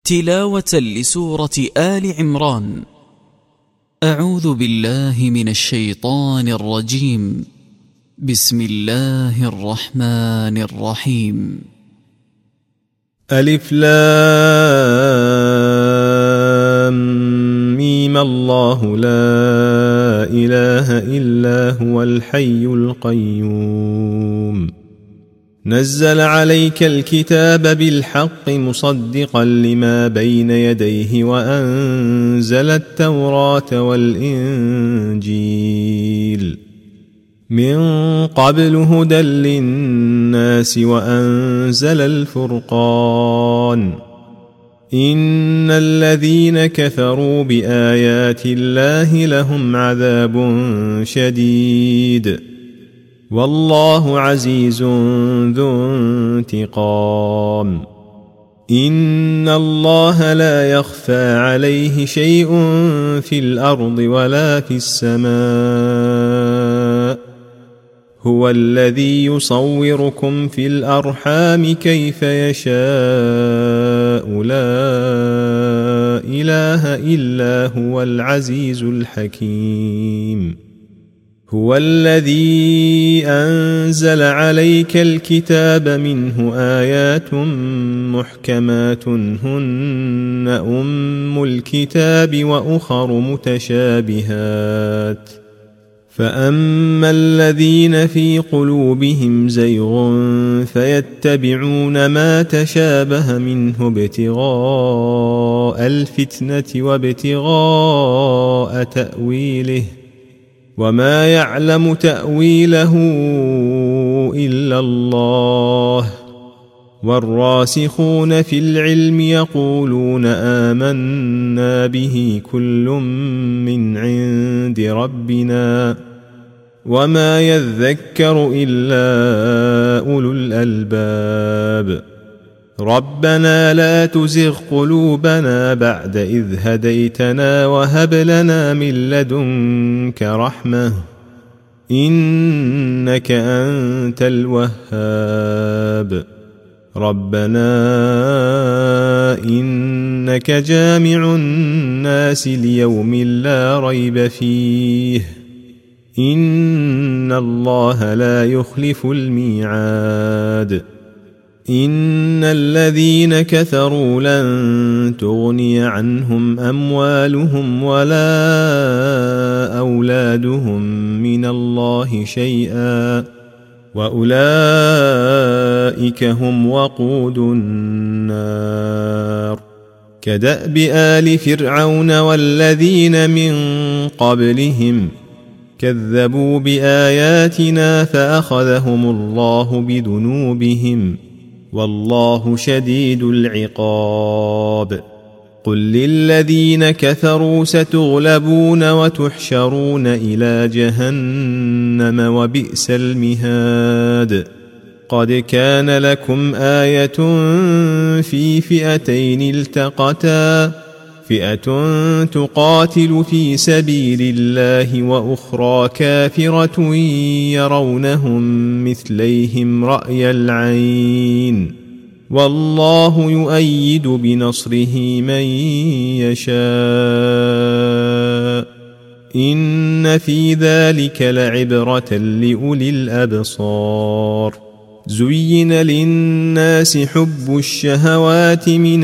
تلاوة لسورة آل عمران. أعوذ بالله من الشيطان الرجيم. بسم الله الرحمن الرحيم. ألف لام ميم الله لا إله إلا هو الحي القيوم نزل عليك الكتاب بالحق مصدقا لما بين يديه وأنزل التوراة والإنجيل من قبل هدى للناس وأنزل الفرقان إن الذين كفروا بآيات الله لهم عذاب شديد والله عزيز ذو انتقام إن الله لا يخفى عليه شيء في الأرض ولا في السماء هو الذي يصوركم في الأرحام كيف يشاء لا إله إلا هو العزيز الحكيم هو الذي أنزل عليك الكتاب منه آيات محكمات هن أم الكتاب وأخر متشابهات فأما الذين في قلوبهم زيغ فيتبعون ما تشابه منه ابتغاء الفتنة وابتغاء تأويله وما يعلم تأويله إلا الله والراسخون في العلم يقولون آمنا به كل من عند ربنا وما يذكر إلا أولو الألباب ربنا لا تزغ قلوبنا بعد إذ هديتنا وهب لنا من لدنك رحمة إنك أنت الوهاب ربنا إنك جامع الناس ليوم لا ريب فيه إن الله لا يخلف الميعاد إن الذين كفروا لن تغني عنهم أموالهم ولا أولادهم من الله شيئا وأولئك هم وقود النار كدأب آل فرعون والذين من قبلهم كذبوا بآياتنا فأخذهم الله بذنوبهم والله شديد العقاب قل للذين كفروا ستغلبون وتحشرون إلى جهنم وبئس المهاد قد كان لكم آية في فئتين التقتا فئة تقاتل في سبيل الله وأخرى كافرة يرونهم مثليهم رأي العين والله يؤيد بنصره من يشاء إن في ذلك لعبرة لأولي الأبصار زين للناس حب الشهوات من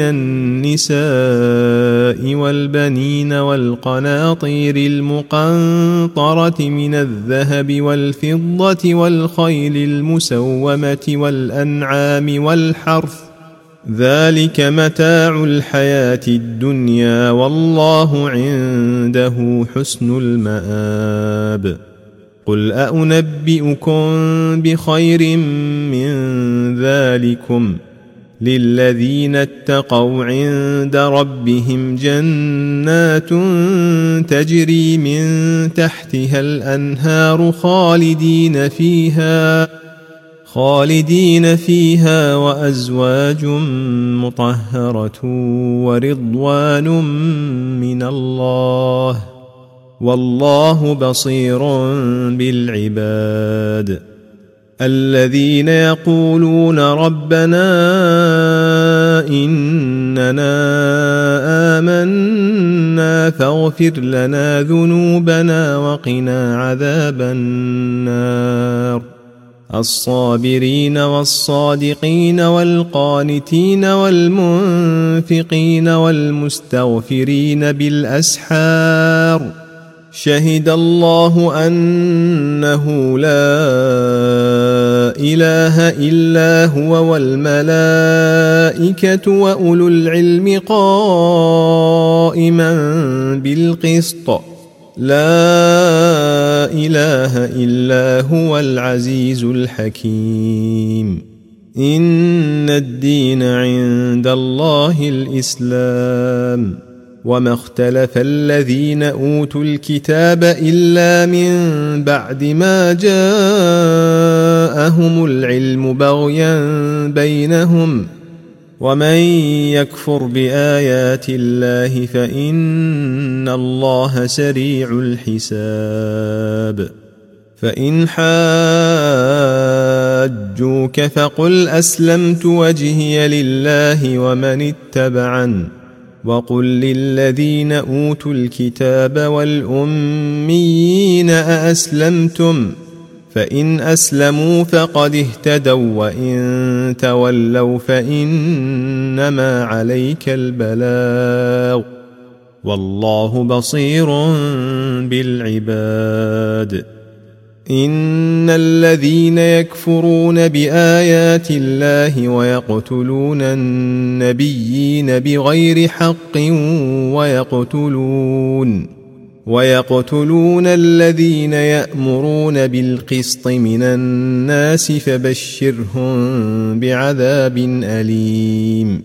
النساء والبنين والقناطير المقنطرة من الذهب والفضة والخيل المسومة والأنعام والحرث ذلك متاع الحياة الدنيا والله عنده حسن المآب قل أنبئكم بخير من ذلكم للذين اتقوا عند ربهم جنات تجري من تحتها الأنهار خالدين فيها وأزواج مطهرة ورضوان من الله والله بصير بالعباد الذين يقولون ربنا إننا آمنا فاغفر لنا ذنوبنا وقنا عذاب النار الصابرين والصادقين والقانتين والمنفقين والمستغفرين بالأسحار شهد الله أنه لا إله إلا هو والملائكة وأولو العلم قائما بالقسط لا إله إلا هو العزيز الحكيم إن الدين عند الله الإسلام وما اختلف الذين أوتوا الكتاب إلا من بعد ما جاءهم العلم بغيا بينهم ومن يكفر بآيات الله فإن الله سريع الحساب فإن حاجوك فقل أسلمت وجهي لله ومن اتبعن وقل للذين أوتوا الكتاب والأميين أأسلمتم فإن أسلموا فقد اهتدوا وإن تولوا فإنما عليك البلاغ والله بصير بالعباد إن الذين يكفرون بآيات الله ويقتلون النبيين بغير حق ويقتلون الذين يأمرون بالقسط من الناس فبشرهم بعذاب أليم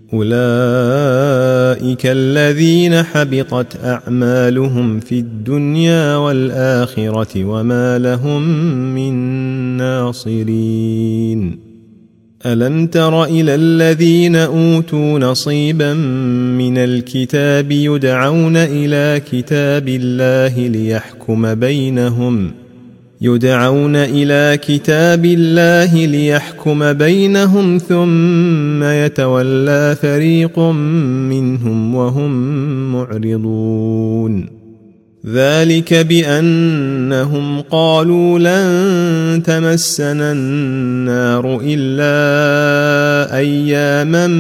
أولئك الذين حبطت أعمالهم في الدنيا والآخرة وما لهم من ناصرين ألم تر إلى الذين أوتوا نصيبا من الكتاب يدعون إلى كتاب الله ليحكم بينهم ثم يتولى فريق منهم وهم معرضون ذلك بأنهم قالوا لن تمسنا النار إلا أياما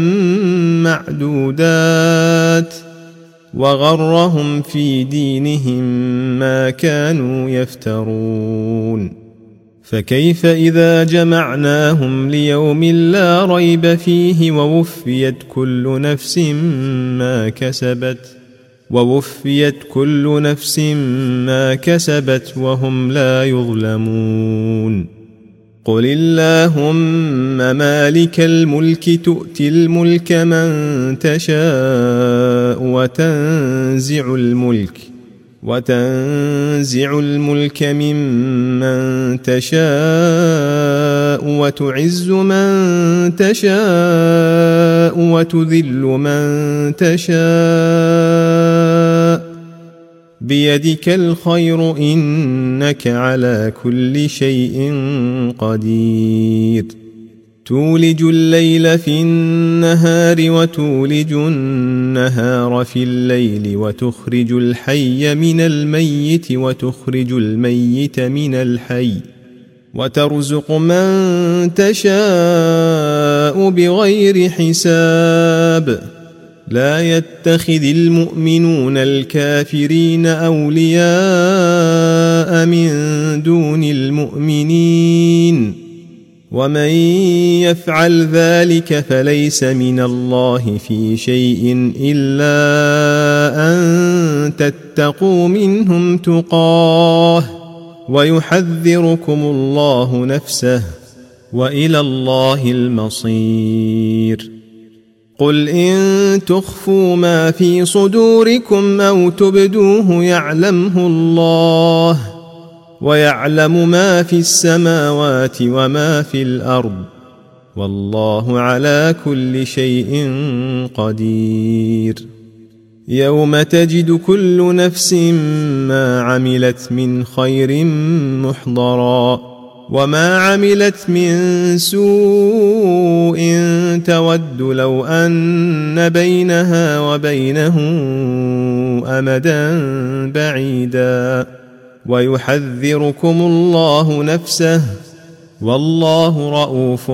معدودات وغرهم في دينهم ما كانوا يفترون فكيف إذا جمعناهم ليوم لا ريب فيه ووفيت كل نفس ما كسبت وهم لا يظلمون قل اللهم مالك الملك تؤتي الملك من تشاء وتنزع الملك ممن تشاء وتعز من تشاء وتذل من تشاء بيدك الخير إنك على كل شيء قدير تولج الليل في النهار وتولج النهار في الليل وتخرج الحي من الميت وتخرج الميت من الحي وترزق من تشاء بغير حساب لا يتخذ المؤمنون الكافرين أولياء من دون المؤمنين ومن يفعل ذلك فليس من الله في شيء إلا أن تتقوا منهم تقاه ويحذركم الله نفسه وإلى الله المصير قل إن تخفوا ما في صدوركم أو تبدوه يعلمه الله ويعلم ما في السماوات وما في الأرض والله على كل شيء قدير يوم تجد كل نفس ما عملت من خير محضرا وما عملت من سوء تود لو أن بينها وبينه أمدا بعيدا ويحذركم الله نفسه والله رؤوف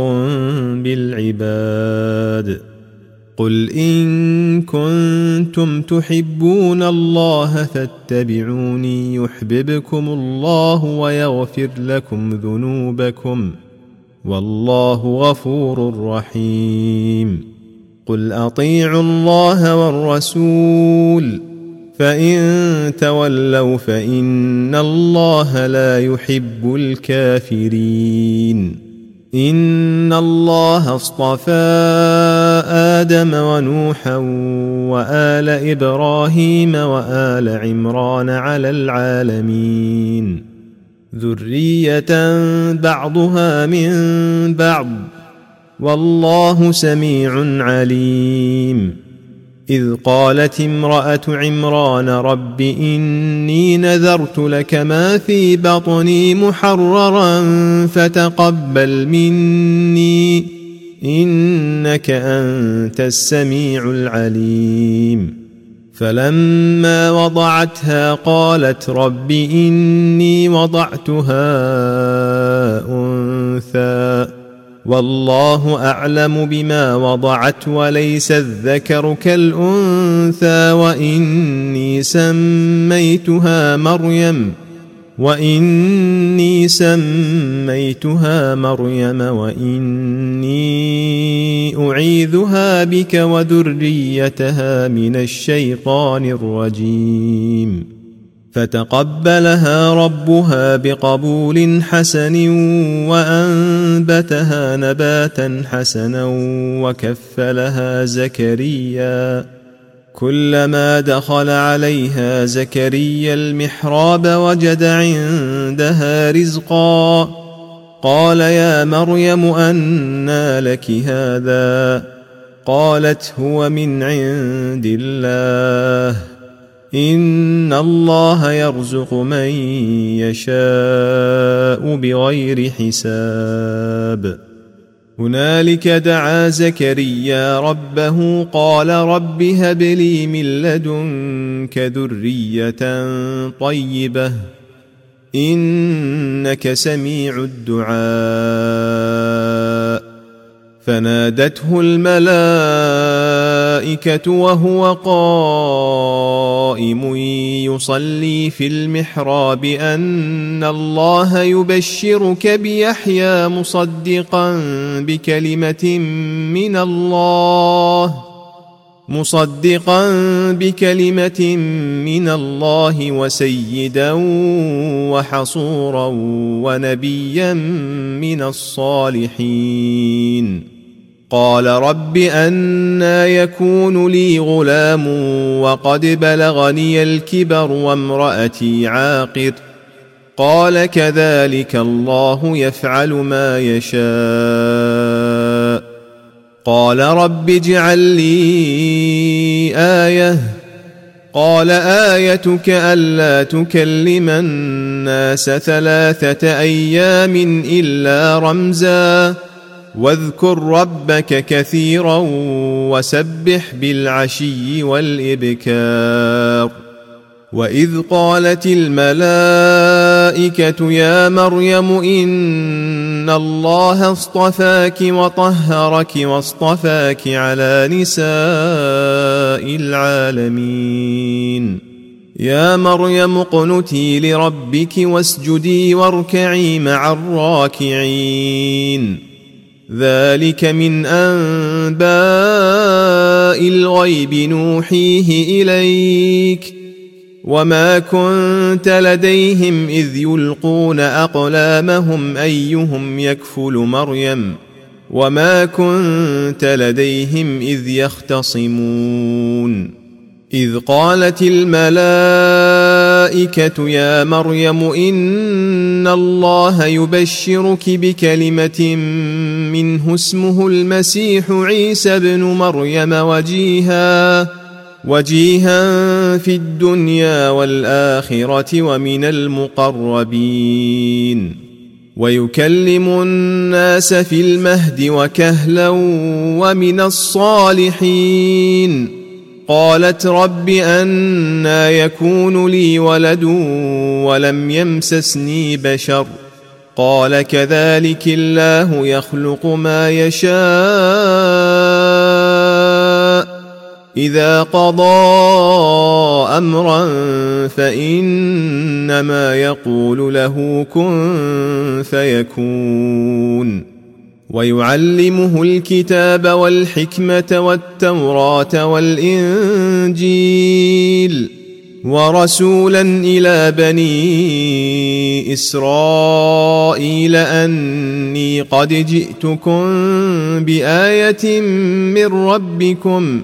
بالعباد. قل إن كنتم تحبون الله فاتبعوني يحببكم الله ويغفر لكم ذنوبكم والله غفور رحيم. قل أطيعوا الله والرسول فإن تولوا فإن الله لا يحب الكافرين. إن الله اصطفى آدم ونوحا وآل إبراهيم وآل عمران على العالمين ذرية بعضها من بعض والله سميع عليم. إذ قالت امرأة عمران رب إني نذرت لك ما في بطني محررا فتقبل مني إنك أنت السميع العليم. فلما وضعتها قالت رب إني وضعتها أنثى والله أعلم بما وضعت وليس الذكر كالأنثى وإني سميتها مريم وإني أعيذها بك وذريتها من الشيطان الرجيم. فتقبلها ربها بقبول حسن وأنبتها نباتا حسنا وكفلها زكريا. كلما دخل عليها زكريا المحراب وجد عندها رزقا قال يا مريم أنى لك هذا قالت هو من عند الله إن الله يرزق من يشاء بغير حساب. هنالك دعا زكريا ربه قال رب هب لي من لدنك ذرية طيبة إنك سميع الدعاء. فنادته الملائكة وهو قائم يصلي في المحراب أن الله يبشرك بيحيى مصدقا بكلمة من الله وسيدا وحصورا ونبيا من الصالحين. قال رب أنى يكون لي غلام وقد بلغني الكبر وامرأتي عاقر قال كذلك الله يفعل ما يشاء. قال رب اجعل لي آية قال آيتك ألا تكلم الناس 3 أيام إلا رمزا واذكر ربك كثيرا وسبح بالعشي والإبكار. وإذ قالت الملائكة يا مريم إن الله اصطفاك وطهرك واصطفاك على نساء العالمين. يا مريم اقنتي لربك واسجدي واركعي مع الراكعين. ذلك من أنباء الغيب نوحيه إليك وما كنت لديهم إذ يلقون أقلامهم أيهم يكفل مريم وما كنت لديهم إذ يختصمون. إذ قالت الملائكة يا مريم إن الله يبشرك بكلمة منه اسمه المسيح عيسى بن مريم وجيها في الدنيا والآخرة ومن المقربين. ويكلم الناس في المهد وكهلا ومن الصالحين. قالت رب أنى يكون لي ولد ولم يمسسني بشر قال كذلك الله يخلق ما يشاء إذا قضى أمرا فإنما يقول له كن فيكون. ويعلمه الكتاب والحكمة والتوراة والإنجيل ورسولا إلى بني إسرائيل أني قد جئتكم بآية من ربكم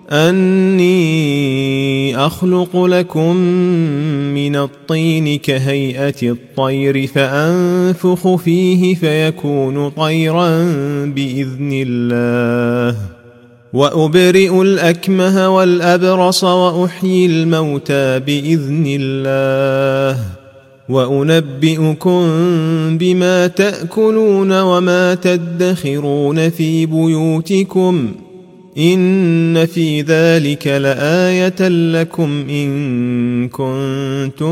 أني أخلق لكم من الطين كهيئة الطير فأنفخ فيه فيكون طيرا بإذن الله وأبرئ الأكمه والأبرص وأحيي الموتى بإذن الله وأنبئكم بما تأكلون وما تدخرون في بيوتكم إن في ذلك لآية لكم إن كنتم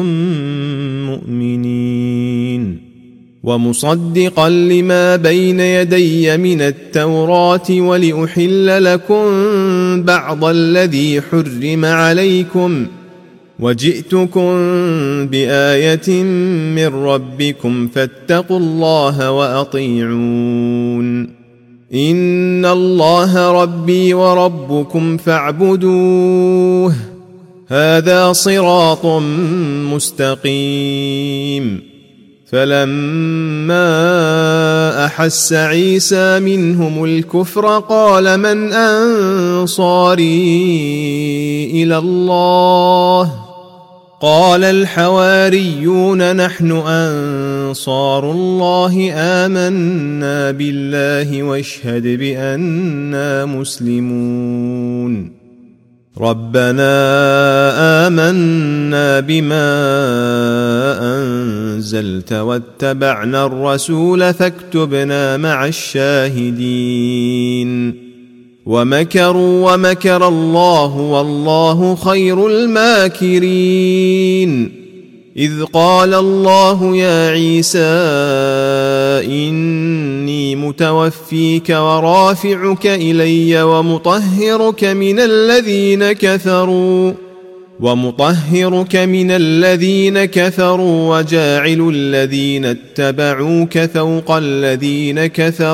مؤمنين. ومصدقا لما بين يدي من التوراة ولأحل لكم بعض الذي حرم عليكم وجئتكم بآية من ربكم فاتقوا الله وأطيعون. إن الله ربي وربكم فاعبدوه هذا صراط مستقيم. فلما أحس عيسى منهم الكفر قال من أنصاري إلى الله قال الحواريون نحن أنصار الله آمنا بالله واشهد بأننا مسلمون. ربنا آمنا بما أنزلت واتبعنا الرسول فاكتبنا مع الشاهدين. ومكروا ومكر الله والله خير الماكرين. إذ قال الله يا عيسى إني متوفيك ورافعك إلي ومطهرك من الذين كفروا وجاعل الذين اتبعوك فوق الذين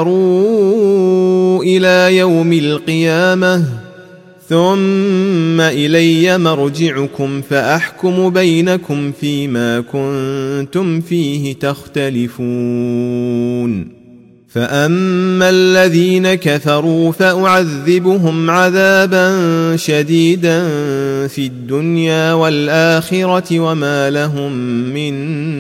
كفروا إلى يوم القيامة ثم إلي مرجعكم فأحكم بينكم فيما كنتم فيه تختلفون. فأما الذين كفروا فأعذبهم عذابا شديدا في الدنيا والآخرة وما لهم من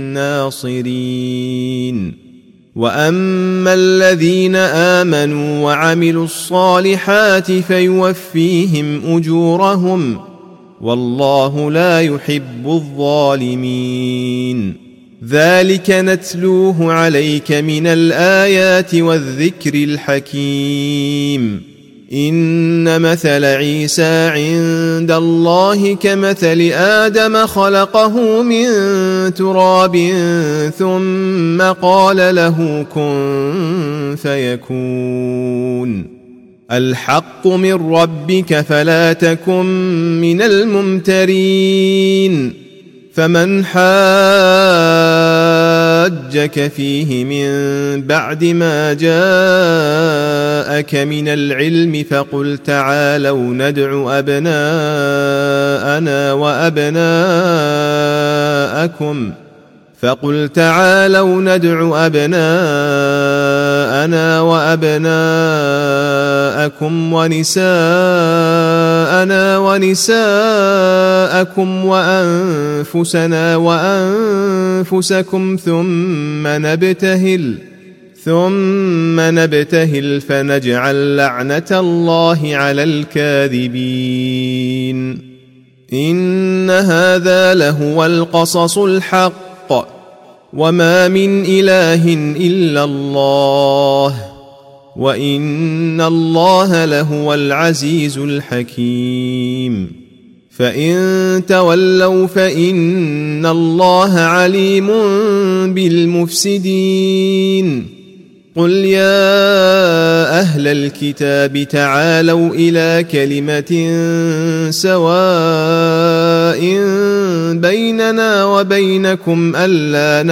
ناصرين. وأما الذين آمنوا وعملوا الصالحات فيوفيهم أجورهم والله لا يحب الظالمين. ذلك نتلوه عليك من الآيات والذكر الحكيم. إن مثل عيسى عند الله كمثل آدم خلقه من تراب ثم قال له كن فيكون. الحق من ربك فلا تكن من الممترين. فمن حاجك فيه من بعد ما جاءك من العلم فقل تعالوا ندع أبناءنا وأبناءكم ونساءنا ونساءكم وأنفسنا وأنفسكم ثم نبتهل فنجعل لعنة الله على الكاذبين. إن هذا لهو القصص الحق وما من إله إلا الله وإن الله لهو العزيز الحكيم فإن تولوا فإن الله عليم بالمفسدين قل يا أهل الكتاب تعالوا إلى كلمة سواء بيننا وبينكم ألا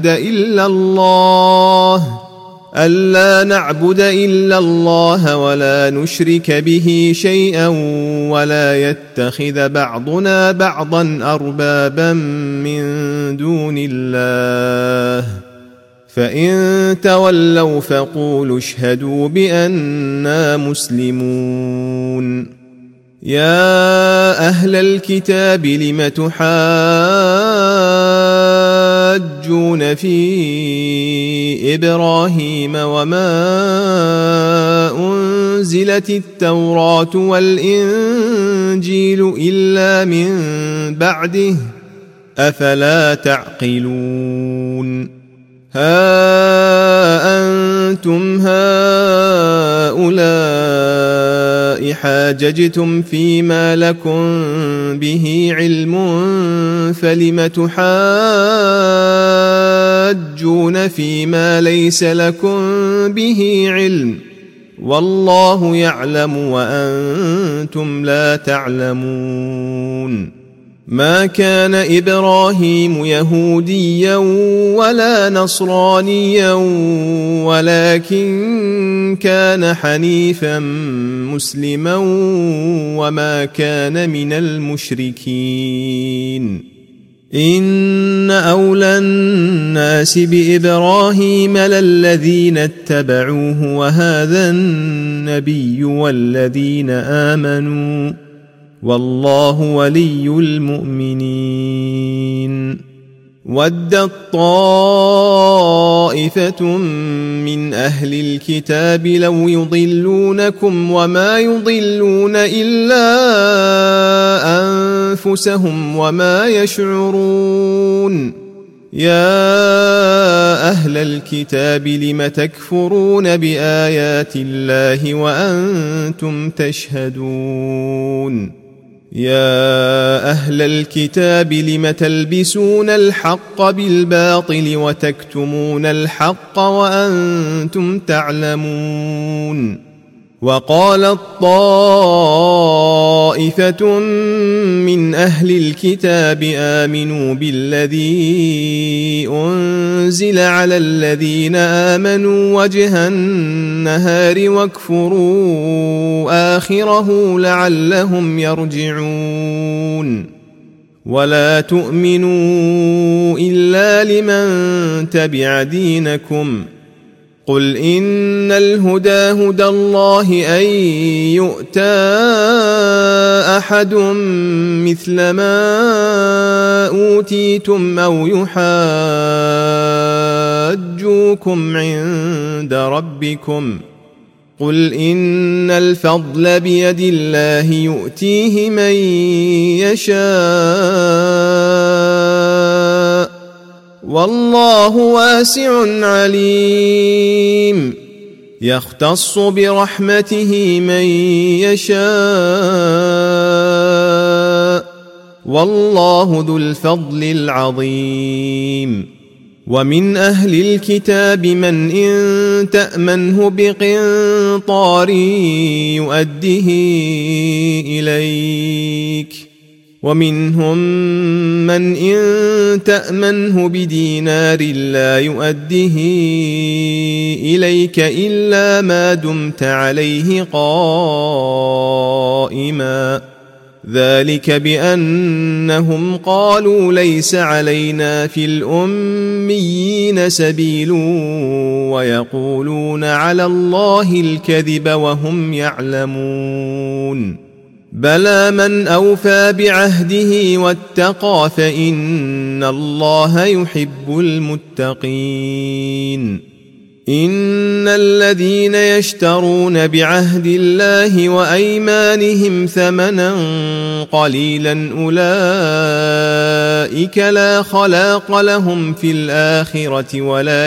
نعبد إلا الله ولا نشرك به شيئا ولا يتخذ بعضنا بعضا أربابا من دون الله فإن تولوا فقولوا اشهدوا بأننا مسلمون يا أهل الكتاب لم تحاجون في إبراهيم وما أنزلت التوراة والإنجيل إلا من بعده أفلا تعقلون ها أنتم هؤلاء حاججتم فيما لكم به علم فلم تحاجون فيما ليس لكم به علم والله يعلم وأنتم لا تعلمون ما كان إبراهيم يهوديا ولا نصرانيا ولكن كان حنيفا مسلما وما كان من المشركين إن أولى الناس بإبراهيم للذين اتبعوه وهذا النبي والذين آمنوا والله ولي المؤمنين ودت طائفة من أهل الكتاب لو يضلونكم وما يضلون إلا أنفسهم وما يشعرون يا أهل الكتاب لم تكفرون بآيات الله وأنتم تشهدون يا أهل الكتاب لم تلبسون الحق بالباطل وتكتمون الحق وأنتم تعلمون وقالت طائفة من أهل الكتاب آمنوا بالذي أنزل على الذين آمنوا وجه النهار واكفروا آخره لعلهم يرجعون ولا تؤمنوا إلا لمن تبع دينكم قل إن الهدى هدى الله أن يؤتى أحد مثل ما أوتيتم أو يحاجوكم عند ربكم قل إن الفضل بيد الله يؤتيه من يشاء والله واسع عليم يختص برحمته من يشاء والله ذو الفضل العظيم ومن أهل الكتاب من إن تأمنه بقنطار يؤده إليك ومنهم من إن تأمنه بدينار لا يؤده إليك إلا ما دمت عليه قائما ذلك بأنهم قالوا ليس علينا في الأميين سبيل ويقولون على الله الكذب وهم يعلمون بلى من أوفى بعهده واتقى فإن الله يحب المتقين إن الذين يشترون بعهد الله وأيمانهم ثمنا قليلا أولئك لا خلاق لهم في الآخرة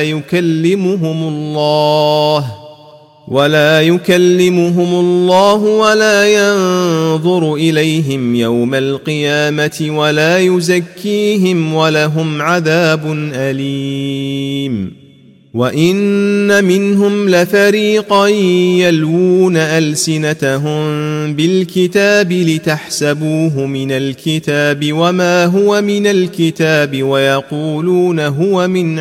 ولا يكلمهم الله ولا ينظر إليهم يوم القيامة ولا يزكيهم ولهم عذاب أليم. وإن منهم لفريقا يلوون ألسنتهم بالكتاب لتحسبوه من الكتاب وما هو من الكتاب ويقولون هو من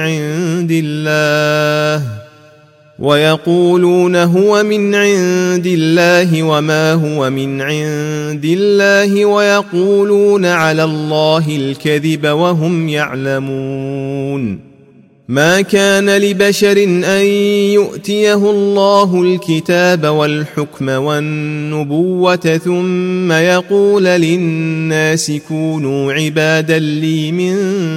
عند الله وما هو من عند الله ويقولون على الله الكذب وهم يعلمون. ما كان لبشر أن يؤتيه الله الكتاب والحكم والنبوة ثم يقول للناس كونوا عبادا لي من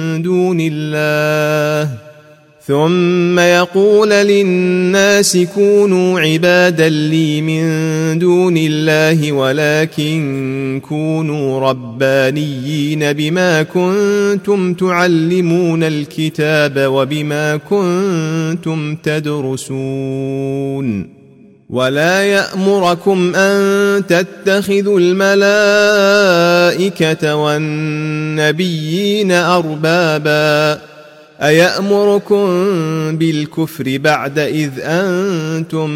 دون الله ولكن كونوا ربانيين بما كنتم تعلمون الكتاب وبما كنتم تدرسون. ولا يأمركم أن تتخذوا الملائكة والنبيين أربابا أيأمركم بالكفر بعد إذ أنتم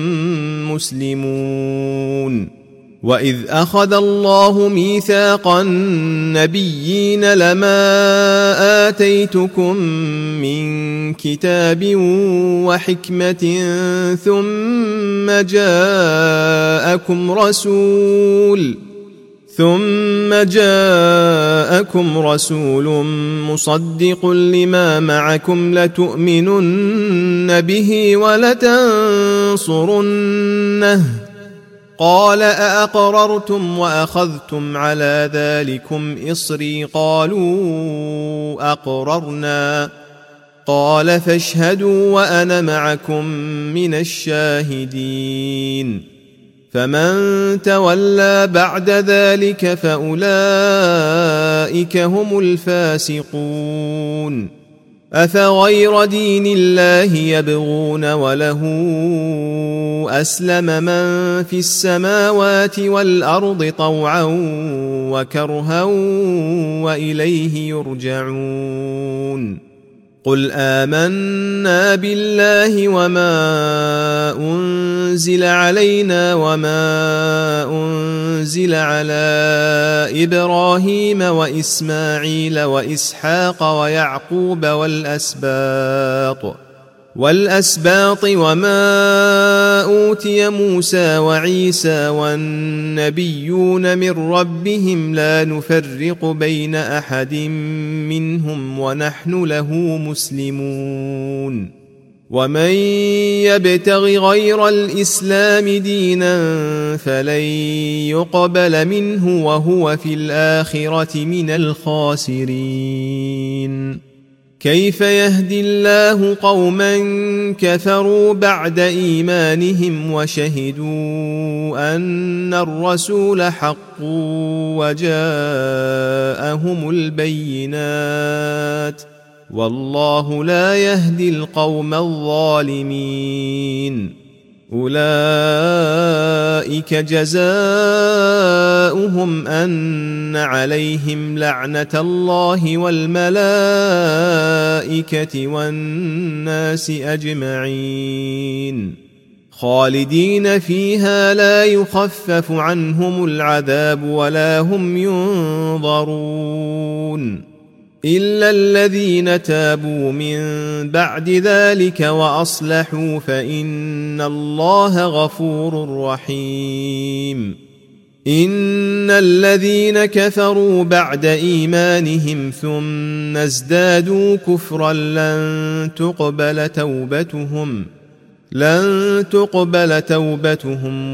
مسلمون. وإذ أخذ الله ميثاق النبيين لما آتيتكم من كتاب وحكمة ثم جاءكم رسول مصدق لما معكم لتؤمنن به ولتنصرنه قال أأقررتم وأخذتم على ذلكم إصري قالوا أقررنا قال فاشهدوا وأنا معكم من الشاهدين. فمن تولى بعد ذلك فأولئك هم الفاسقون. أفغير دين الله يبغون وله أسلم من في السماوات والأرض طوعا وكرها وإليه يرجعون. قل آمنا بالله وما أنزل علينا وما أنزل على إبراهيم وإسماعيل وإسحاق ويعقوب والأسباط وما أوتي موسى وعيسى والنبيون من ربهم لا نفرق بين أحد منهم ونحن له مسلمون. ومن يبتغ غير الإسلام دينا فلن يقبل منه وهو في الآخرة من الخاسرين. كيف يهدي الله قوما كفروا بعد إيمانهم وشهدوا أن الرسول حق وجاءهم البينات والله لا يهدي القوم الظالمين. أولئك جزاؤهم أن عليهم لعنة الله والملائكة والناس أجمعين خالدين فيها لا يخفف عنهم العذاب ولا هم ينظرون إلا الذين تابوا من بعد ذلك وأصلحوا فإن الله غفور رحيم. إن الذين كفروا بعد إيمانهم ثم ازدادوا كفرا لن تقبل توبتهم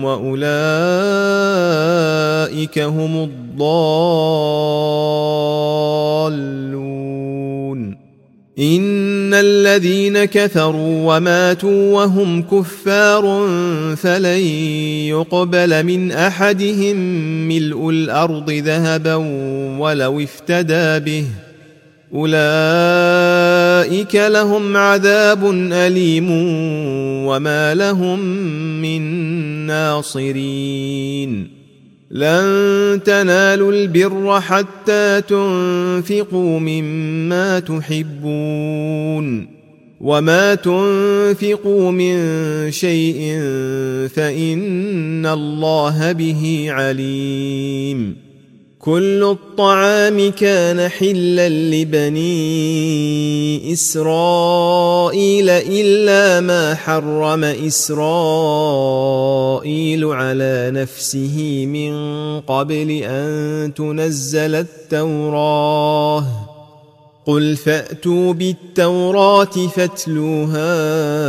وأولئك هم الضالون. إن الذين كفروا وماتوا وهم كفار فلن يقبل من أحدهم ملء الأرض ذهبا ولو افتدى به أولئك لهم عذاب أليم وما لهم من ناصرين لن تنالوا البر حتى تنفقوا مما تحبون وما تنفقوا من شيء فإن الله به عليم كل الطعام كان حلا لبني إسرائيل إلا ما حرم إسرائيل على نفسه من قبل أن تنزل التوراة قل فأتوا بالتوراة فاتلوها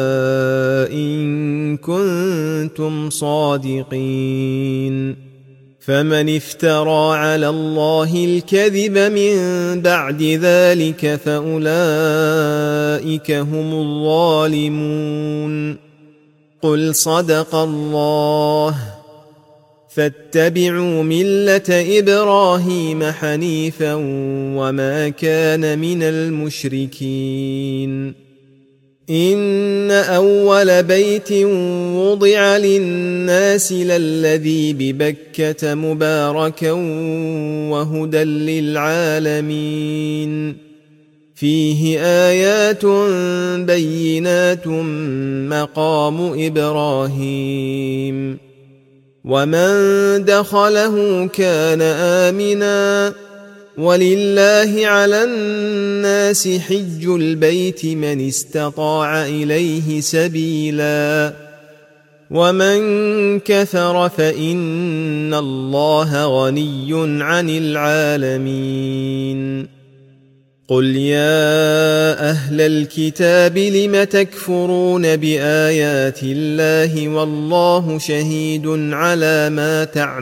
إن كنتم صادقين فمن افترى على الله الكذب من بعد ذلك فأولئك هم الظالمون قل صدق الله فاتبعوا ملة إبراهيم حنيفا وما كان من المشركين إن أول بيت وضع للناس للذي ببكة مباركا وهدى للعالمين فيه آيات بينات مقام إبراهيم ومن دخله كان آمناً ولله على الناس حج البيت من استطاع إليه سبيلا ومن كفر فإن الله غني عن العالمين قل يا أهل الكتاب لم تكفرون بآيات الله والله شهيد على ما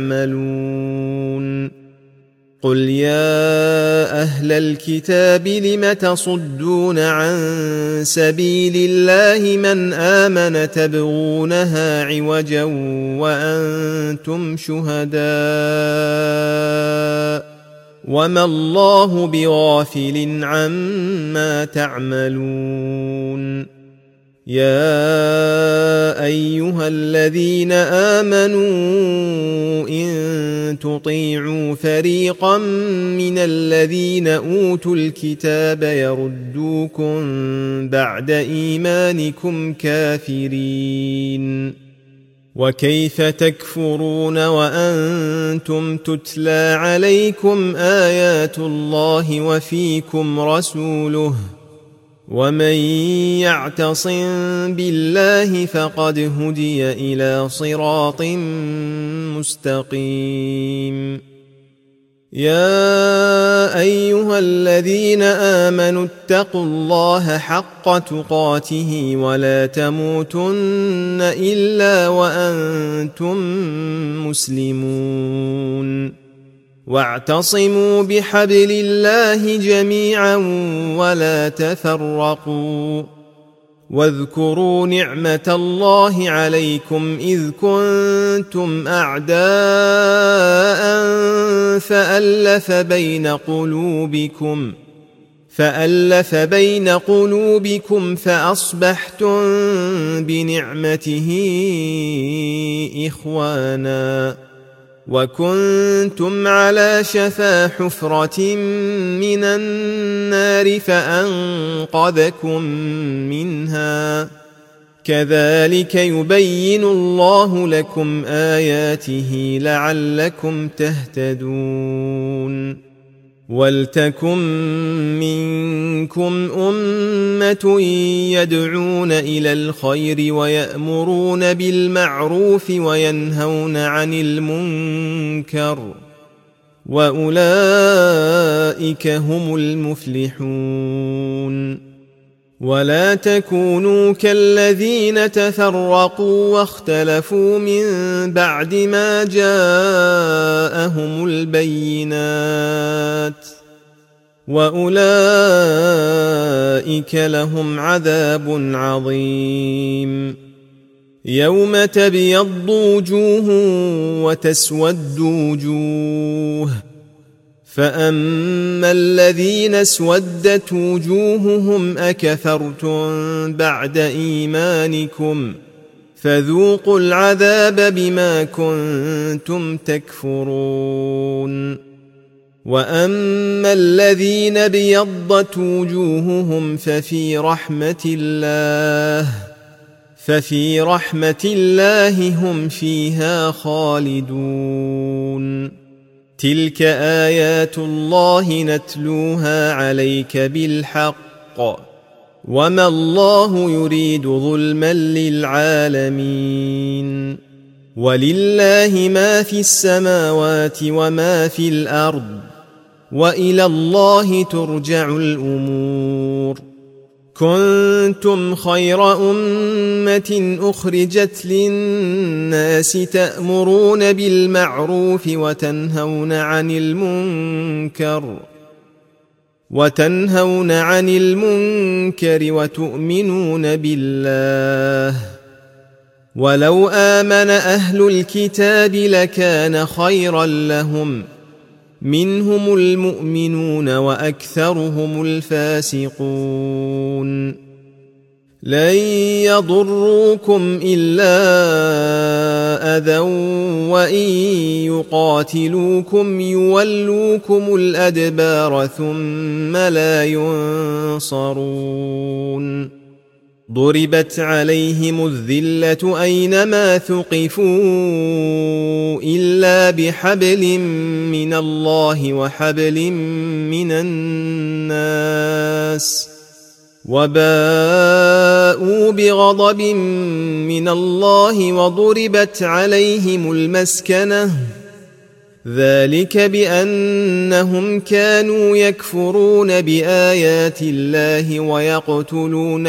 تعملون قل يا أهل الكتاب لم تصدون عن سبيل الله من آمن تبغونها عوجا وأنتم شهداء وما الله بغافل عما تعملون يا أيها الذين آمنوا إن تطيعوا فريقا من الذين أوتوا الكتاب يردوكم بعد إيمانكم كافرين وكيف تكفرون وأنتم تتلى عليكم آيات الله وفيكم رسوله ومن يعتصم بالله فقد هدي إلى صراط مستقيم يا أيها الذين آمنوا اتقوا الله حق تقاته ولا تموتن إلا وأنتم مسلمون واعتصموا بحبل الله جميعا ولا تفرقوا واذكروا نعمة الله عليكم إذ كنتم أعداء فألف بين قلوبكم فأصبحتم بنعمته إخوانا وكنتم على شفا حفرة من النار فأنقذكم منها كذلك يبين الله لكم آياته لعلكم تهتدون ولتكن منكم أمة يدعون إلى الخير ويأمرون بالمعروف وينهون عن المنكر وأولئك هم المفلحون ولا تكونوا كالذين تفرقوا واختلفوا من بعد ما جاءهم البينات وأولئك لهم عذاب عظيم. يوم تبيض وجوه وتسود وجوه، فأما الذين اسودت وجوههم أكفرتم بعد إيمانكم فذوقوا العذاب بما كنتم تكفرون. وأما الذين ابيضت وجوههم ففي رحمة الله هم فيها خالدون. تلك آيات الله نتلوها عليك بالحق، وما الله يريد ظلما للعالمين. ولله ما في السماوات وما في الأرض، وإلى الله ترجع الأمور. كنتم خير أمة أخرجت للناس تأمرون بالمعروف وتنهون عن المنكر وتؤمنون بالله. ولو آمن أهل الكتاب لكان خيرا لهم، منهم المؤمنون وأكثرهم الفاسقون. لن يضروكم إلا أذى، وإن يقاتلوكم يولوكم الأدبار ثم لا ينصرون. ضربت عليهم الذلة أينما ثقفوا إلا بحبل من الله وحبل من الناس، وباءوا بغضب من الله وضربت عليهم المسكنة، ذلك بأنهم كانوا يكفرون بآيات الله ويقتلون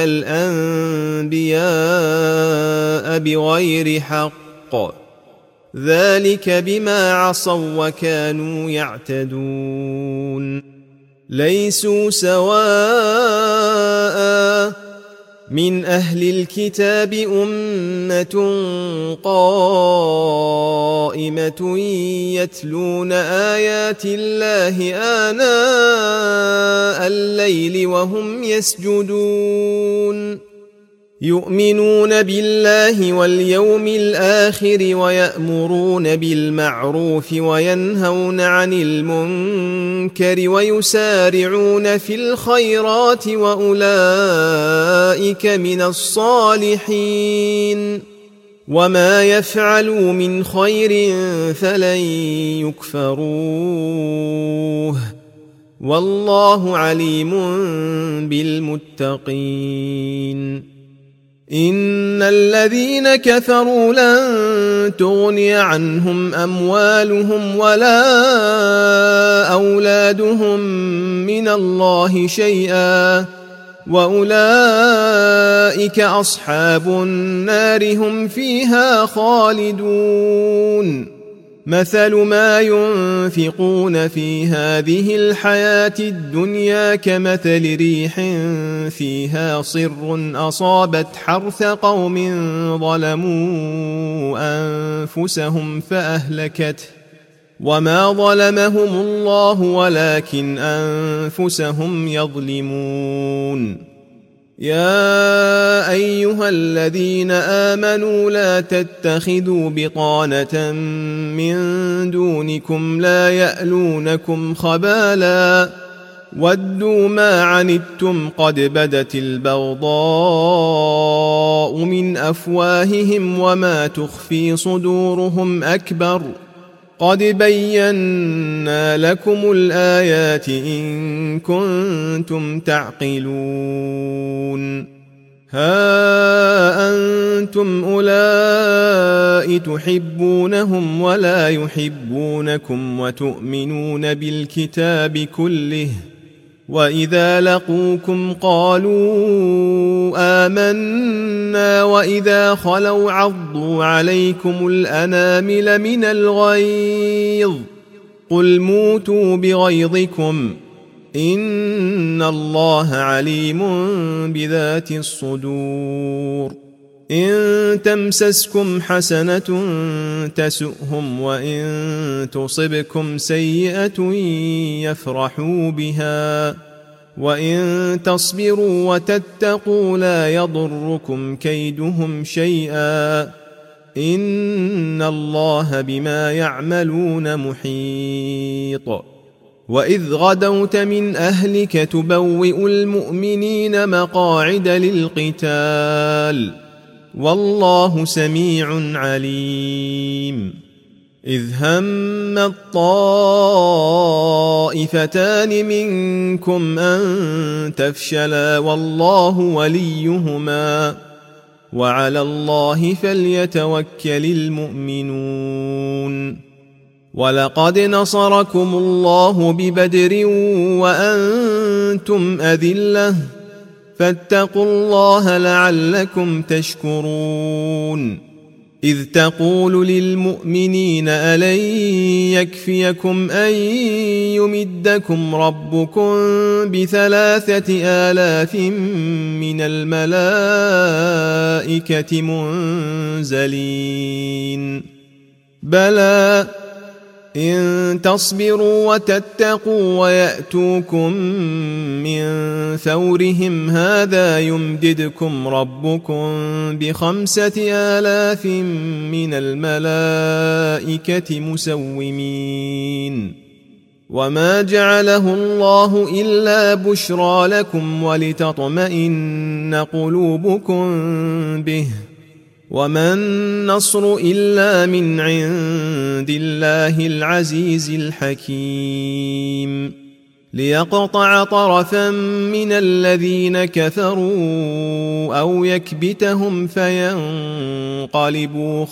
الأنبياء بغير حق، ذلك بما عصوا وكانوا يعتدون. ليسوا سواء، من أهل الكتاب أمة قائمة يتلون آيات الله آناء الليل وهم يسجدون، يؤمنون بالله واليوم الآخر ويأمرون بالمعروف وينهون عن المنكر ويسارعون في الخيرات وأولئك من الصالحين. وما يفعلوا من خير فلن يكفروه، والله عليم بالمتقين. إن الذين كفروا لن تغني عنهم أموالهم ولا أولادهم من الله شيئا، وأولئك أصحاب النار هم فيها خالدون. مثل ما ينفقون في هذه الحياة الدنيا كمثل ريح فيها صر أصابت حرث قوم ظلموا أنفسهم فأهلكته، وما ظلمهم الله ولكن أنفسهم يظلمون. يا أيها الذين آمنوا لا تتخذوا بطانة من دونكم لا يألونكم خبالا ودوا ما عنتم قد بدت البغضاء من أفواههم وما تخفي صدورهم أكبر قد بينا لكم الآيات إن كنتم تعقلون. ها أنتم أولئك تحبونهم ولا يحبونكم وتؤمنون بالكتاب كله، وإذا لقوكم قالوا آمنا وإذا خلوا عضوا عليكم الأنامل من الغيظ قل موتوا بغيظكم إن الله عليم بذات الصدور إن تمسسكم حسنة تسؤهم وإن تصبكم سيئة يفرحوا بها وإن تصبروا وتتقوا لا يضركم كيدهم شيئا إن الله بما يعملون محيط وإذ غدوت من أهلك تبوئ المؤمنين مقاعد للقتال والله سميع عليم إذ هم الطائفتان منكم أن تفشلا والله وليهما وعلى الله فليتوكل المؤمنون ولقد نصركم الله ببدر وأنتم أذلة فاتقوا الله لعلكم تشكرون إذ تقول للمؤمنين ألن يكفيكم أن يمدكم ربكم ب3,000 من الملائكة منزلين بلى إن تصبروا وتتقوا ويأتوكم من فورهم هذا يمددكم ربكم ب5,000 من الملائكة مسومين وما جعله الله إلا بشرى لكم ولتطمئن قلوبكم به وما النصر إلا من عند الله العزيز الحكيم ليقطع طرفا من الذين كفروا أو يكبتهم فينقلبوا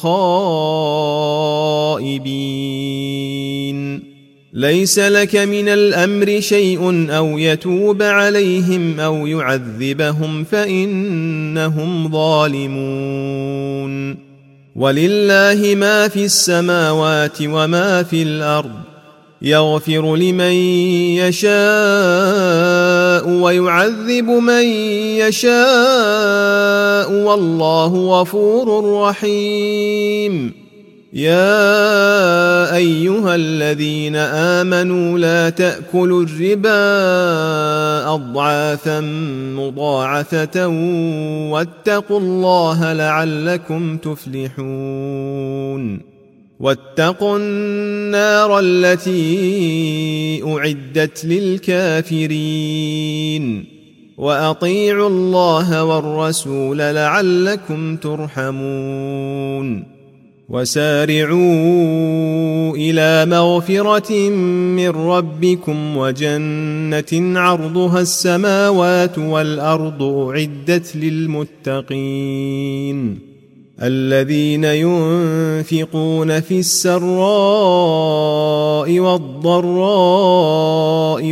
خائبين ليس لك من الأمر شيء أو يتوب عليهم أو يعذبهم فإنهم ظالمون ولله ما في السماوات وما في الأرض يغفر لمن يشاء ويعذب من يشاء والله غفور رحيم يا أيها الذين آمنوا لا تأكلوا الربا أضعافا مضاعفة واتقوا الله لعلكم تفلحون واتقوا النار التي أعدت للكافرين وأطيعوا الله والرسول لعلكم ترحمون وسارعوا إلى مغفرة من ربكم وجنة عرضها السماوات والأرض أعدت للمتقين الذين ينفقون في السراء والضراء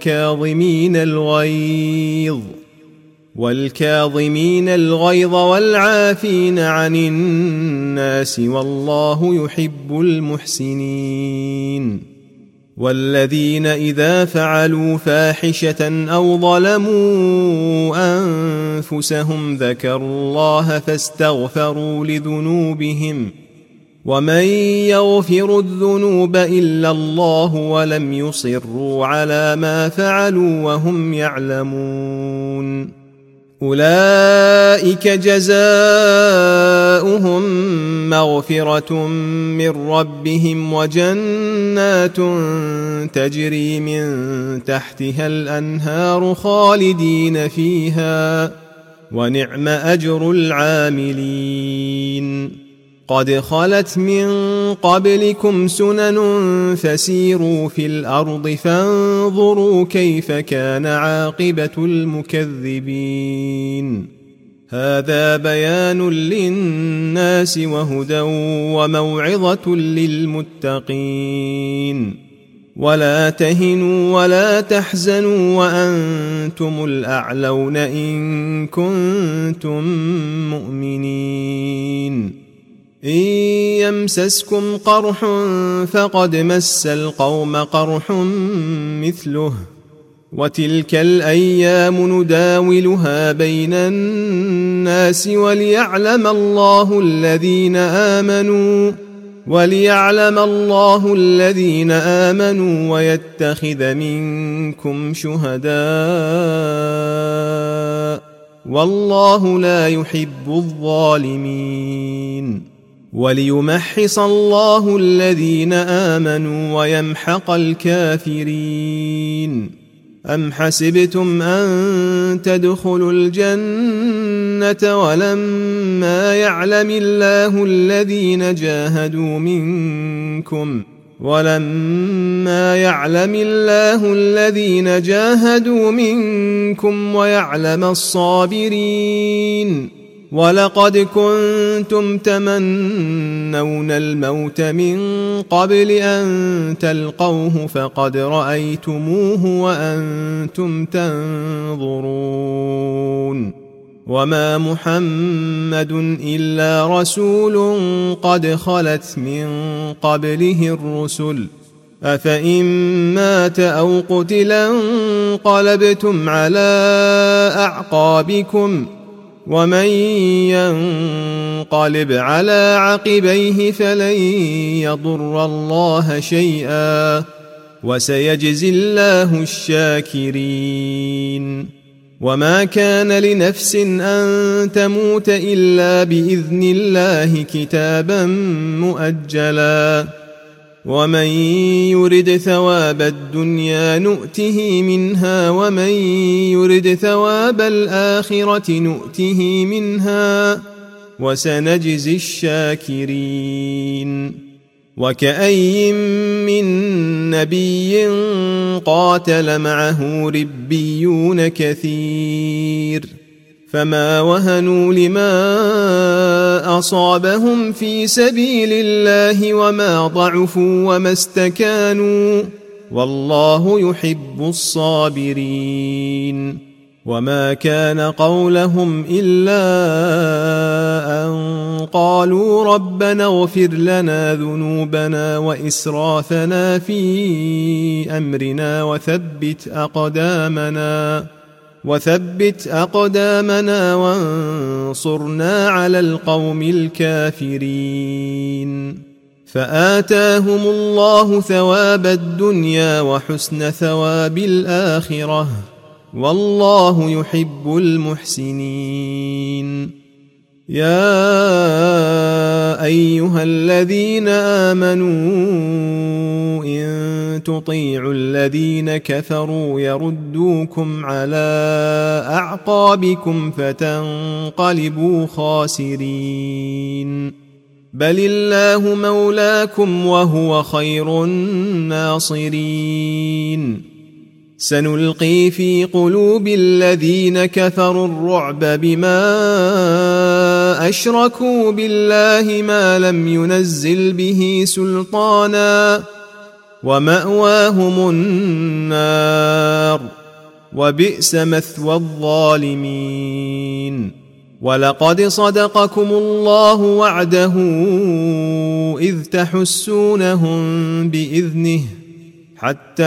والكاظمين الغيظ والعافين عن الناس والله يحب المحسنين والذين إذا فعلوا فاحشة أو ظلموا أنفسهم ذكروا الله فاستغفروا لذنوبهم ومن يغفر الذنوب إلا الله ولم يصروا على ما فعلوا وهم يعلمون أولئك جزاؤهم مغفرة من ربهم وجنات تجري من تحتها الأنهار خالدين فيها ونعم أجر العاملين قد خلت من قبلكم سنن فسيروا في الأرض فانظروا كيف كان عاقبة المكذبين هذا بيان للناس وهدى وموعظة للمتقين ولا تهنوا ولا تحزنوا وأنتم الأعلون إن كنتم مؤمنين إن يمسسكم قرح فقد مس القوم قرح مثله وتلك الأيام نداولها بين الناس وليعلم الله الذين آمنوا ويتخذ منكم شهداء والله لا يحب الظالمين وليمحص الله الذين آمنوا ويمحق الكافرين أم حسبتم أن تدخلوا الجنة ولما يعلم الله الذين جاهدوا منكم ويعلم الصابرين ولقد كنتم تمنون الموت من قبل أن تلقوه فقد رأيتموه وأنتم تنظرون وما محمد إلا رسول قد خلت من قبله الرسل أفإن مات أو قتلا انقلبتم على أعقابكم ومن ينقلب على عقبيه فلن يضر الله شيئا وسيجزي الله الشاكرين وما كان لنفس أن تموت إلا بإذن الله كتابا مؤجلا ومن يرد ثواب الدنيا نؤته منها ومن يرد ثواب الآخرة نؤته منها وسنجزي الشاكرين وكأي من نبي قاتل معه ربيون كثير فما وهنوا لما أصابهم في سبيل الله وما ضعفوا وما استكانوا والله يحب الصابرين وما كان قولهم إلا أن قالوا ربنا اغفر لنا ذنوبنا وإسرافنا في أمرنا وثبت أقدامنا وانصرنا على القوم الكافرين فآتاهم الله ثواب الدنيا وحسن ثواب الآخرة والله يحب المحسنين يا أيها الذين آمنوا إن تطيعوا الذين كفروا يردوكم على أعقابكم فتنقلبوا خاسرين بل الله مولاكم وهو خير الناصرين سنلقي في قلوب الذين كفروا الرعب بما أشركوا بالله ما لم ينزل به سلطانا ومأواهم النار وبئس مثوى الظالمين ولقد صدقكم الله وعده إذ تحسونهم بإذنه حتى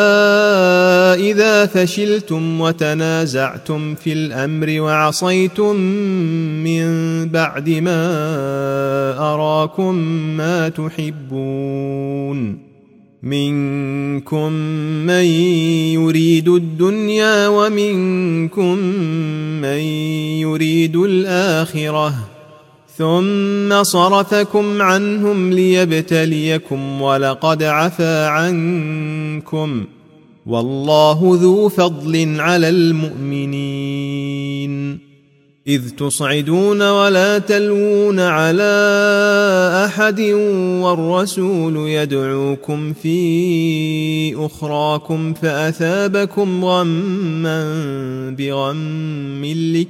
إذا فشلتم وتنازعتم في الأمر وعصيتم من بعد ما أراكم ما تحبون منكم من يريد الدنيا ومنكم من يريد الآخرة ثم صرفكم عنهم ليبتليكم ولقد عفا عنكم والله ذو فضل على المؤمنين إذ تصعدون ولا تلوون على أحد والرسول يدعوكم في أخراكم فأثابكم غما بغم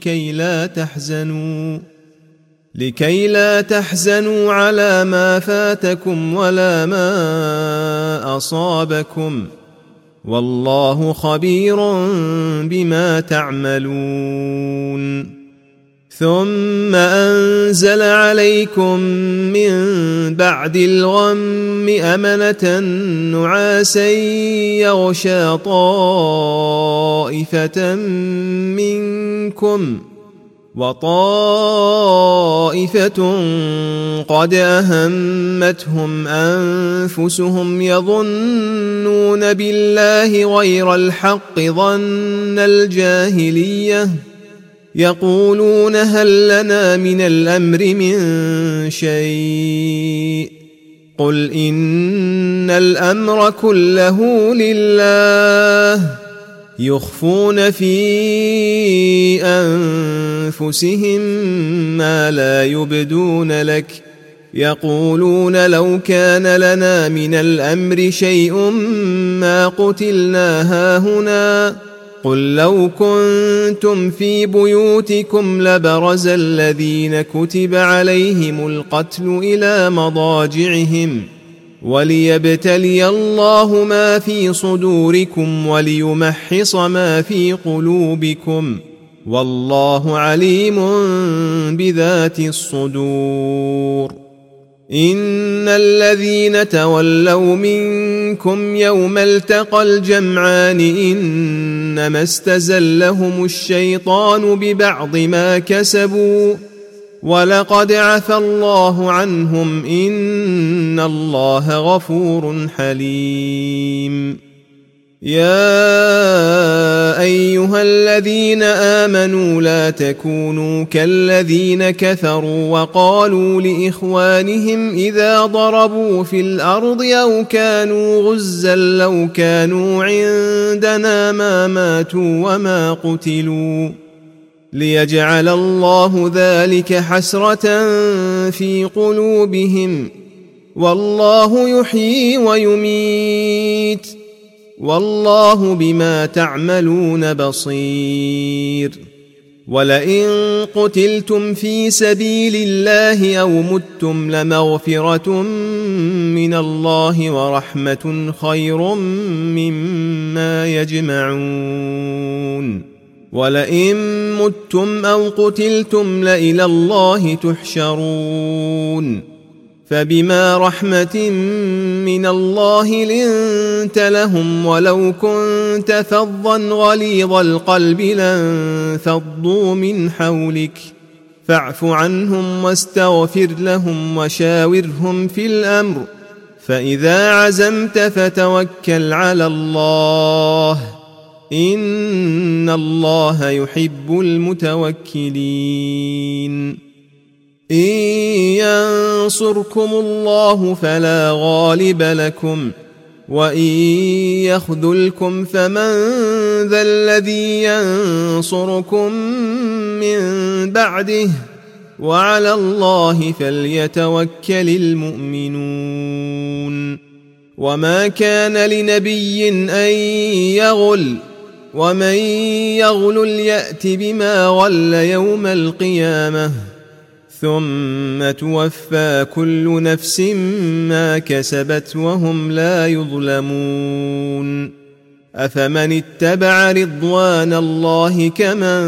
لكي لا تحزنوا على ما فاتكم ولا ما أصابكم والله خبير بما تعملون ثم أنزل عليكم من بعد الغم أمنة نعاسا يغشى طائفة منكم وطائفة قد أهمتهم أنفسهم يظنون بالله غير الحق ظن الجاهلية يقولون هل لنا من الأمر من شيء قل إن الأمر كله لله يخفون في أنفسهم ما لا يبدون لك يقولون لو كان لنا من الأمر شيء ما قتلنا هاهنا قل لو كنتم في بيوتكم لبرز الذين كتب عليهم القتل إلى مضاجعهم وليبتلي الله ما في صدوركم وليمحص ما في قلوبكم والله عليم بذات الصدور إن الذين تولوا منكم يوم التقى الجمعان إنما استزلهم الشيطان ببعض ما كسبوا ولقد عفى الله عنهم إن الله غفور حليم يا أيها الذين آمنوا لا تكونوا كالذين كفروا وقالوا لإخوانهم إذا ضربوا في الأرض أو كانوا غزا لو كانوا عندنا ما ماتوا وما قتلوا ليجعل الله ذلك حسرة في قلوبهم والله يحيي ويميت والله بما تعملون بصير ولئن قتلتم في سبيل الله أو متم لمغفرة من الله ورحمة خير مما يجمعون ولئن متم أو قتلتم لإلى الله تحشرون فبما رحمة من الله لنت لهم ولو كنت فظا غليظ القلب لانفضوا من حولك فاعف عنهم واستغفر لهم وشاورهم في الأمر فإذا عزمت فتوكل على الله إن الله يحب المتوكلين إن ينصركم الله فلا غالب لكم وإن يخذلكم فمن ذا الذي ينصركم من بعده وعلى الله فليتوكل المؤمنون وما كان لنبي أن يغل ومن يغل يأت بما غل يوم القيامة ثم توفى كل نفس ما كسبت وهم لا يظلمون أفمن اتبع رضوان الله كمن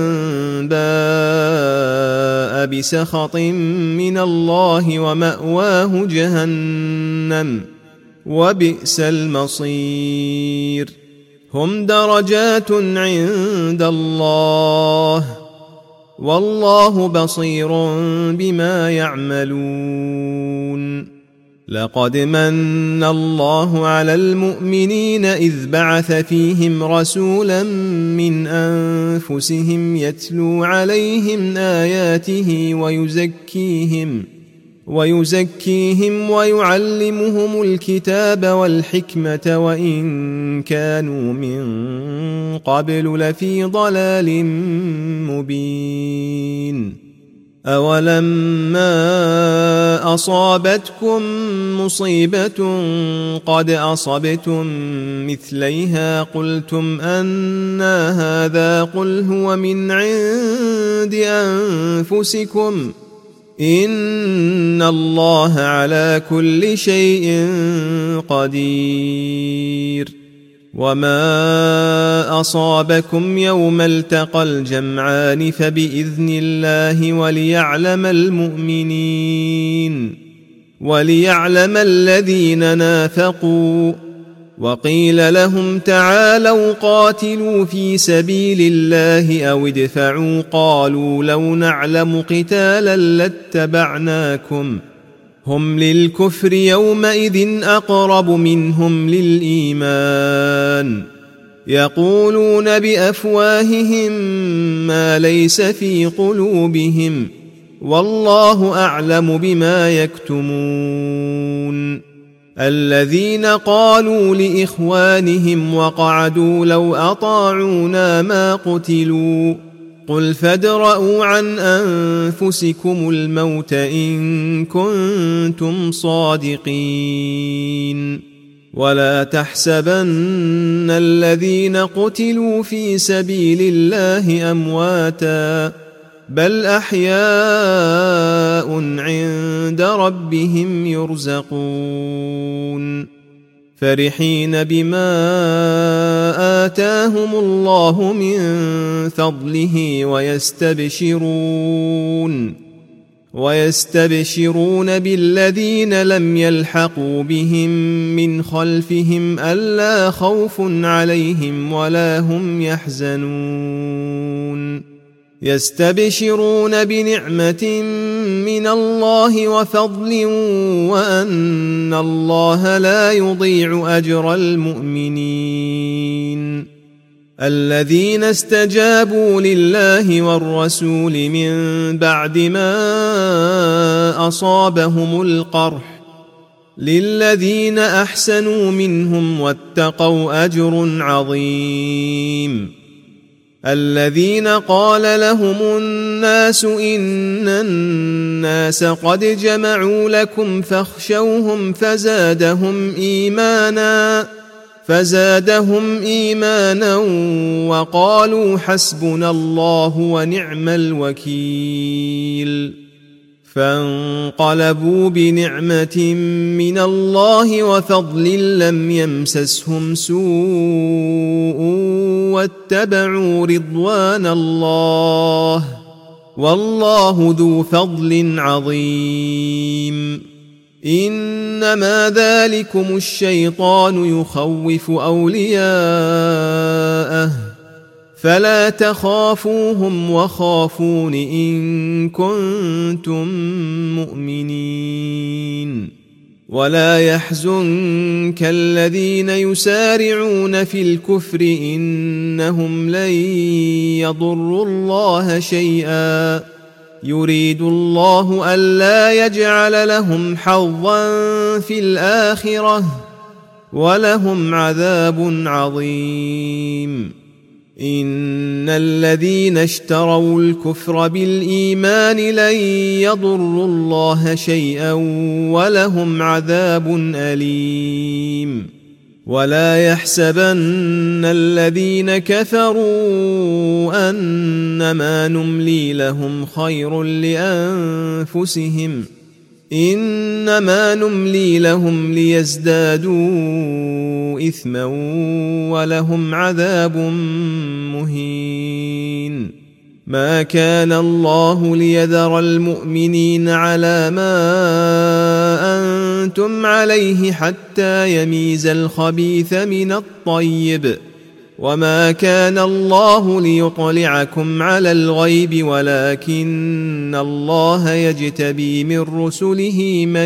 باء بسخط من الله ومأواه جهنم وبئس المصير هم درجات عند الله والله بصير بما يعملون لقد من الله على المؤمنين إذ بعث فيهم رسولا من أنفسهم يتلو عليهم آياته ويزكيهم ويعلمهم الكتاب والحكمة وإن كانوا من قبل لفي ضلال مبين أولما أصابتكم مصيبة قد أصبتم مثليها قلتم أنى هذا قل هو من عند أنفسكم إن الله على كل شيء قدير وما أصابكم يوم التقى الجمعان فبإذن الله وليعلم الذين نافقوا. وقيل لهم تعالوا قاتلوا في سبيل الله أو ادفعوا قالوا لو نعلم قتالا لاتبعناكم هم للكفر يومئذ أقرب منهم للإيمان يقولون بأفواههم ما ليس في قلوبهم والله أعلم بما يكتمون. الذين قالوا لإخوانهم وقعدوا لو أطاعونا ما قتلوا قل فادرءوا عن أنفسكم الموت إن كنتم صادقين. ولا تحسبن الذين قتلوا في سبيل الله أمواتا بل أحياء عند ربهم يرزقون فرحين بما آتاهم الله من فضله ويستبشرون بالذين لم يلحقوا بهم من خلفهم ألا خوف عليهم ولا هم يحزنون يستبشرون بنعمة من الله وفضل وأن الله لا يضيع أجر المؤمنين. الذين استجابوا لله والرسول من بعد ما أصابهم القرح للذين أحسنوا منهم واتقوا أجر عظيم. الذين قال لهم الناس إن الناس قد جمعوا لكم فاخشوهم فزادهم إيمانا وقالوا حسبنا الله ونعم الوكيل. فانقلبوا بنعمة من الله وفضل لم يمسسهم سوء واتبعوا رضوان الله والله ذو فضل عظيم. إنما ذلكم الشيطان يخوف أولياءه فلا تخافوهم وخافون إن كنتم مؤمنين. ولا يحزنك الذين يسارعون في الكفر إنهم لن يضروا الله شيئا يريد الله ألا يجعل لهم حظا في الآخرة ولهم عذاب عظيم. إن الذين اشتروا الكفر بالإيمان لن يضروا الله شيئا ولهم عذاب أليم. ولا يحسبن الذين كفروا أنما نملي لهم خير لأنفسهم إنما نملي لهم ليزدادوا إثما ولهم عذاب مهين. ما كان الله ليذر المؤمنين على ما أنتم عليه حتى يميز الخبيث من الطيب وما كان الله ليطلعكم على الغيب ولكن الله يجتبي من رسله من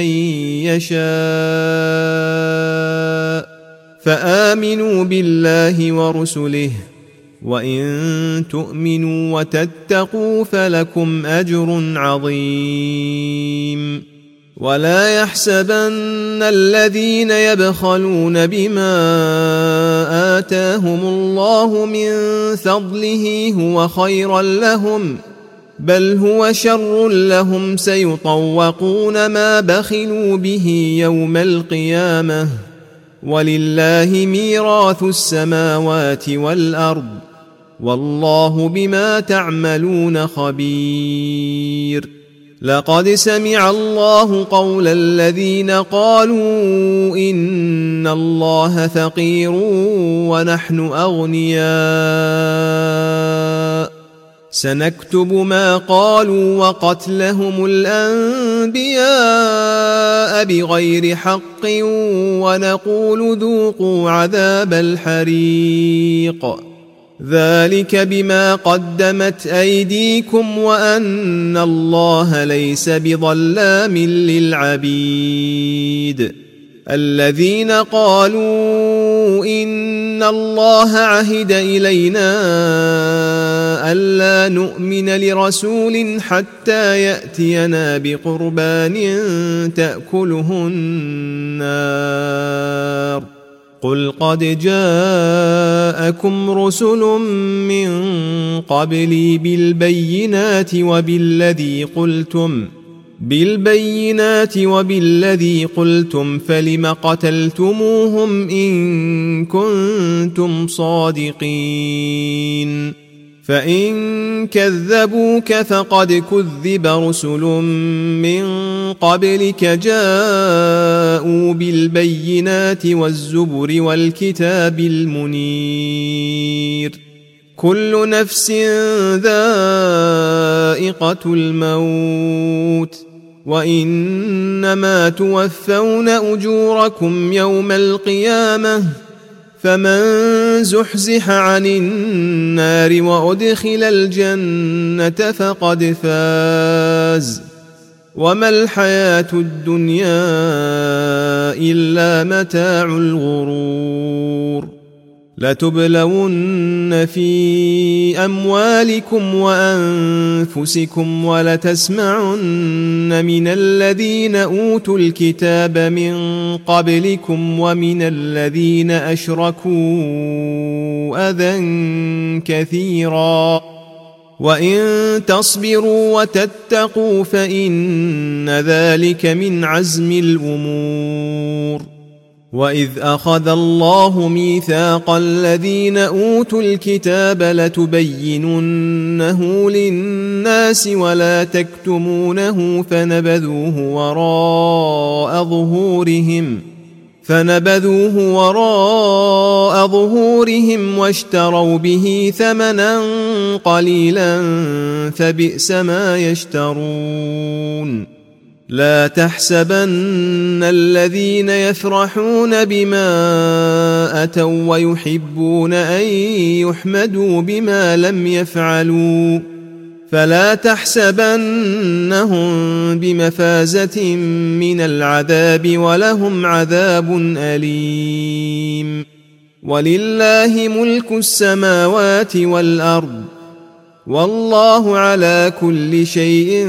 يشاء فآمنوا بالله ورسله وإن تؤمنوا وتتقوا فلكم أجر عظيم. ولا يحسبن الذين يبخلون بما آتاهم الله من فضله هو خيرا لهم بل هو شر لهم سيطوقون ما بخلوا به يوم القيامة ولله ميراث السماوات والأرض والله بما تعملون خبير. لقد سمع الله قول الذين قالوا إن الله فقير ونحن أغنياء سنكتب ما قالوا وقتلهم الأنبياء بغير حق ونقول ذوقوا عذاب الحريق ذلك بما قدمت أيديكم وأن الله ليس بظلام للعبيد الذين قالوا إن الله عهد إلينا ألا نؤمن لرسول حتى يأتينا بقربان تأكله النار قل قد جاءكم رسل من قبلي بالبينات وبالذي قلتم فلم قتلتموهم إن كنتم صادقين فإن كذبوك فقد كذب رسل من قبلك جاءوا بالبينات والزبر والكتاب المنير كل نفس ذائقة الموت وإنما توفون أجوركم يوم القيامة فمن زحزح عن النار وأدخل الجنة فقد فاز وما الحياة الدنيا إلا متاع الغرور لتبلون في أموالكم وأنفسكم ولتسمعن من الذين أوتوا الكتاب من قبلكم ومن الذين أشركوا أذى كثيرا وإن تصبروا وتتقوا فإن ذلك من عزم الأمور وإذ أخذ الله ميثاق الذين أوتوا الكتاب لتبيننه للناس ولا تكتمونه فنبذوه وراء ظهورهم واشتروا به ثمنا قليلا فبئس ما يشترون لا تحسبن الذين يفرحون بما أتوا ويحبون أن يحمدوا بما لم يفعلوا فلا تحسبنهم بمفازة من العذاب ولهم عذاب أليم ولله ملك السماوات والأرض والله على كل شيء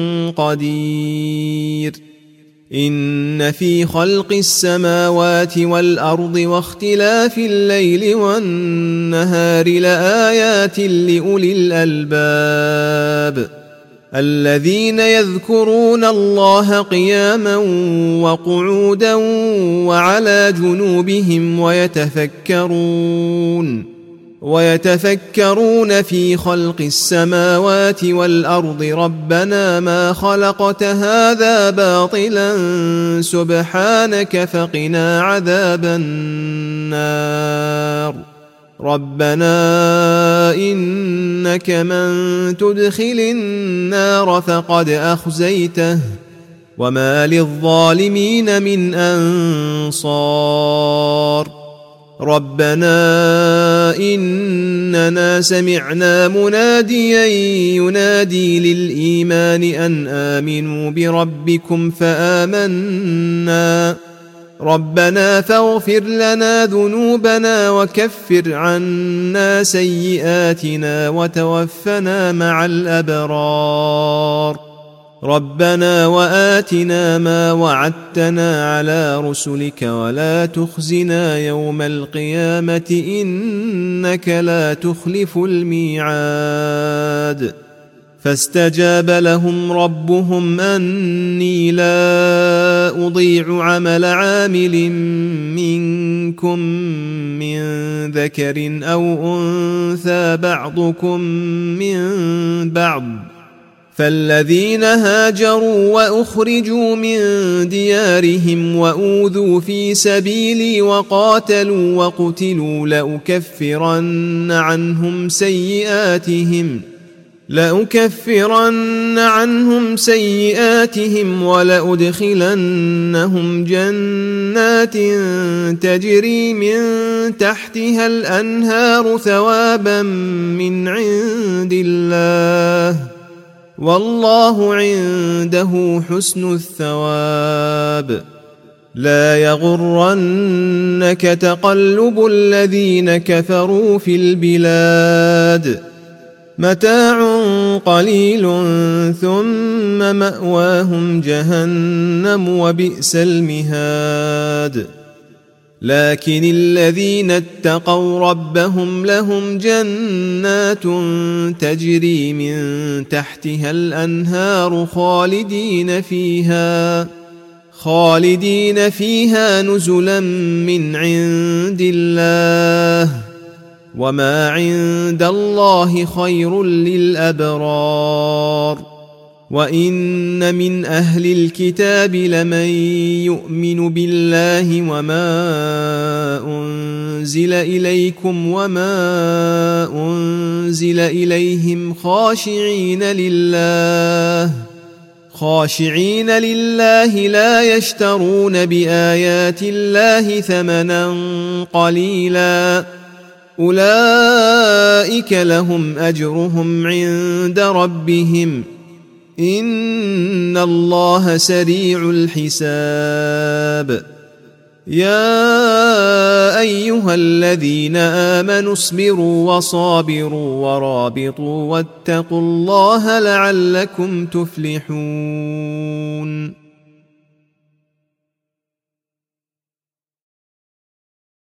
قدير إن في خلق السماوات والأرض واختلاف الليل والنهار لآيات لأولي الألباب الذين يذكرون الله قياما وقعودا وعلى جنوبهم ويتفكرون في خلق السماوات والأرض ربنا ما خلقت هذا باطلا سبحانك فقنا عذاب النار ربنا إنك من تدخل النار فقد أخزيته وما للظالمين من أنصار ربنا إننا سمعنا مناديا ينادي للإيمان أن آمنوا بربكم فآمنا ربنا فاغفر لنا ذنوبنا وكفر عنا سيئاتنا وتوفنا مع الأبرار ربنا وآتنا ما وعدتنا على رسلك ولا تخزنا يوم القيامة إنك لا تخلف الميعاد فاستجاب لهم ربهم أني لا أضيع عمل عامل منكم من ذكر أو أنثى بعضكم من بعض فالذين هاجروا وأخرجوا من ديارهم وأوذوا في سبيلي وقاتلوا وقتلوا لأكفرن عنهم سيئاتهم ولأدخلنهم جنات تجري من تحتها الأنهار ثوابا من عند الله والله عنده حسن الثواب. لا يغرنك تقلب الذين كفروا في البلاد متاع قليل ثم مأواهم جهنم وبئس المهاد. لكن الذين اتقوا ربهم لهم جنات تجري من تحتها الأنهار خالدين فيها نزلا من عند الله وما عند الله خير للأبرار. وإن من أهل الكتاب لمن يؤمن بالله وما أنزل إليكم وما أنزل إليهم خاشعين لله لا يشترون بآيات الله ثمنا قليلا أولئك لهم أجرهم عند ربهم إن الله سريع الحساب. يا أيها الذين آمنوا اصبروا وصابروا ورابطوا واتقوا الله لعلكم تفلحون.